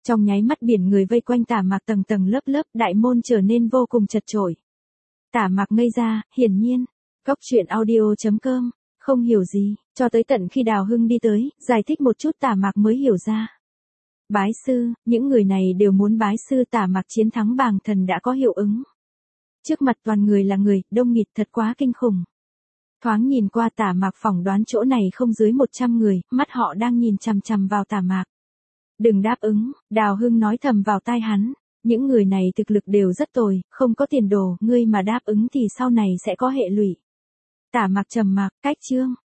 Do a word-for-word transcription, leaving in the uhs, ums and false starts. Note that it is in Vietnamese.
Trong nháy mắt biển người vây quanh Tả Mạc tầng tầng lớp lớp, đại môn trở nên vô cùng chật chội. Tả Mạc ngây ra, hiển nhiên. Góc truyện audio chấm com, không hiểu gì, cho tới tận khi Đào Hưng đi tới, giải thích một chút Tả Mạc mới hiểu ra. Bái sư, những người này đều muốn bái sư. Tả Mạc chiến thắng bàng thần đã có hiệu ứng. Trước mặt toàn người là người, đông nghịt thật quá kinh khủng. Thoáng nhìn qua Tả Mạc phỏng đoán chỗ này không dưới một trăm người, mắt họ đang nhìn chằm chằm vào Tả Mạc. Đừng đáp ứng, Đào Hưng nói thầm vào tai hắn. Những người này thực lực đều rất tồi, không có tiền đồ, ngươi mà đáp ứng thì sau này sẽ có hệ lụy. Tả Mạc trầm mặc, cách chương.